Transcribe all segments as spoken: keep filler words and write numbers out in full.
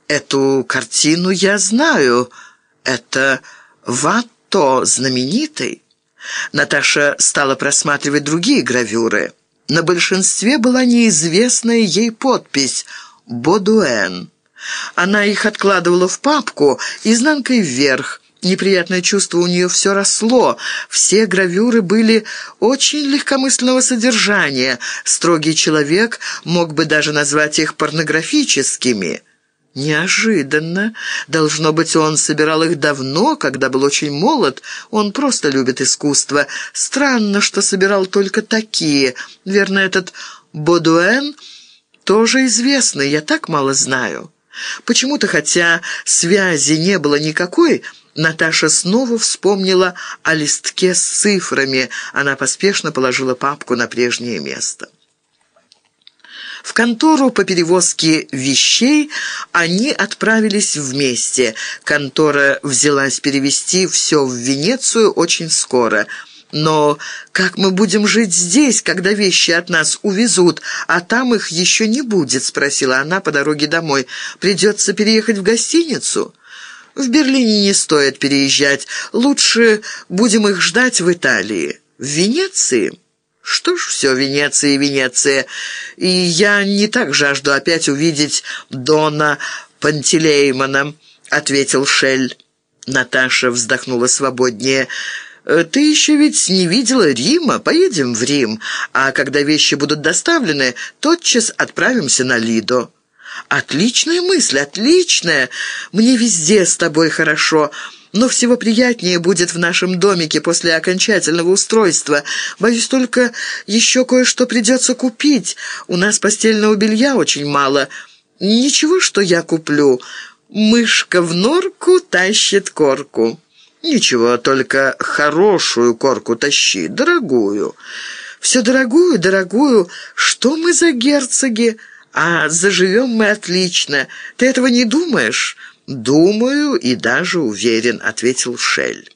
Эту картину я знаю. Это Ватто знаменитый». Наташа стала просматривать другие гравюры. На большинстве была неизвестная ей подпись «Бодуэн». Она их откладывала в папку изнанкой вверх. Неприятное чувство у нее все росло. Все гравюры были очень легкомысленного содержания. Строгий человек мог бы даже назвать их порнографическими. Неожиданно. Должно быть, он собирал их давно, когда был очень молод. Он просто любит искусство. Странно, что собирал только такие. Верно, этот Бодуэн тоже известный, я так мало знаю. Почему-то, хотя связи не было никакой, Наташа снова вспомнила о листке с цифрами. Она поспешно положила папку на прежнее место. В контору по перевозке вещей они отправились вместе. Контора взялась перевезти все в Венецию очень скоро. «Но как мы будем жить здесь, когда вещи от нас увезут, а там их еще не будет?» — спросила она по дороге домой. «Придется переехать в гостиницу?» «В Берлине не стоит переезжать. Лучше будем их ждать в Италии. В Венеции?» «Что ж, все Венеция и Венеция. И я не так жажду опять увидеть Дона Пантелеймона», — ответил Шель. Наташа вздохнула свободнее. «Ты еще ведь не видела Рима? Поедем в Рим, а когда вещи будут доставлены, тотчас отправимся на Лидо». «Отличная мысль, отличная! Мне везде с тобой хорошо». Но всего приятнее будет в нашем домике после окончательного устройства. Боюсь, только еще кое-что придется купить. У нас постельного белья очень мало. Ничего, что я куплю. Мышка в норку тащит корку». «Ничего, только хорошую корку тащи, дорогую». «Все дорогую, дорогую. Что мы за герцоги? А заживем мы отлично. Ты этого не думаешь?» «Думаю и даже уверен», — ответил Шель.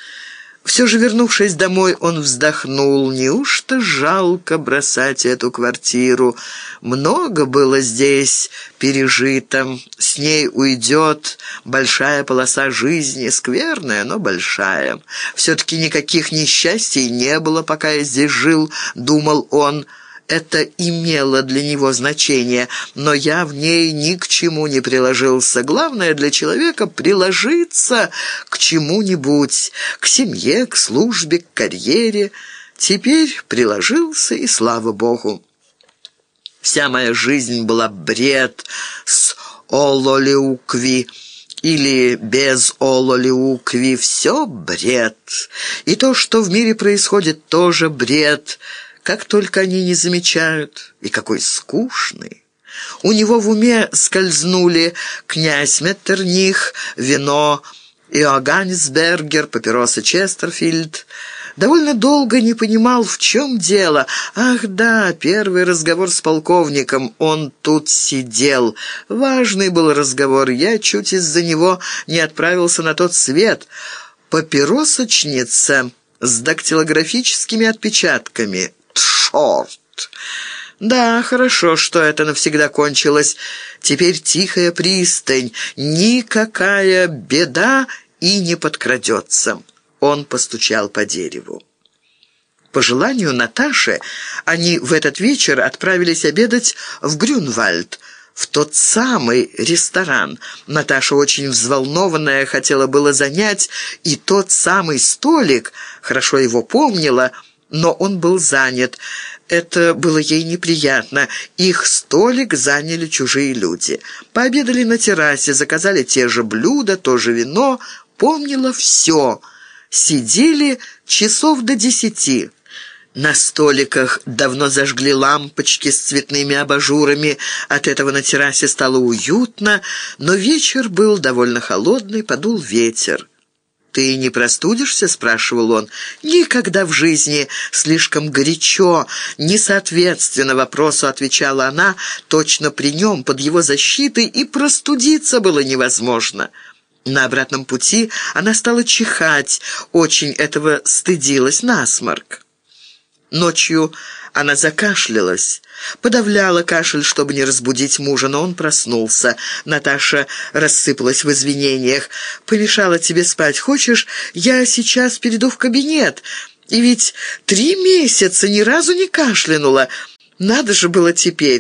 Все же, вернувшись домой, он вздохнул. Неужто жалко бросать эту квартиру? Много было здесь пережито. С ней уйдет большая полоса жизни, скверная, но большая. Все-таки никаких несчастий не было, пока я здесь жил, думал он. Это имело для него значение, но я в ней ни к чему не приложился. Главное для человека — приложиться к чему-нибудь, к семье, к службе, к карьере. Теперь приложился, и слава Богу. Вся моя жизнь была бред с Ололеукви или без Ололеукви. Все бред. И то, что в мире происходит, тоже бред. Как только они не замечают, и какой скучный. У него в уме скользнули князь Меттерних, вино Иоганнисбергер, папиросы Честерфильд. Довольно долго не понимал, в чем дело. Ах да, первый разговор с полковником. Он тут сидел. Важный был разговор. Я чуть из-за него не отправился на тот свет. Папиросочница с дактилографическими отпечатками. Тшорт! Да, хорошо, что это навсегда кончилось. Теперь тихая пристань, никакая беда и не подкрадется. Он постучал по дереву. По желанию Наташи, они в этот вечер отправились обедать в Грюнвальд, в тот самый ресторан. Наташа, очень взволнованная, хотела было занять и тот самый столик, хорошо его помнила, но он был занят. Это было ей неприятно. Их столик заняли чужие люди. Пообедали на террасе, заказали те же блюда, то же вино. Помнила все. Сидели часов до десяти. На столиках давно зажгли лампочки с цветными абажурами. От этого на террасе стало уютно, но вечер был довольно холодный, подул ветер. «Ты не простудишься?» — спрашивал он. «Никогда в жизни. Слишком горячо. Несоответственно вопросу», — отвечала она, точно при нем, под его защитой, и простудиться было невозможно. На обратном пути она стала чихать, очень этого стыдилась, насморк. Ночью Она закашлялась, подавляла кашель, чтобы не разбудить мужа, но он проснулся. Наташа рассыпалась в извинениях. «Помешала тебе спать. Хочешь, я сейчас перейду в кабинет? И ведь три месяца ни разу не кашлянула. Надо же было теперь».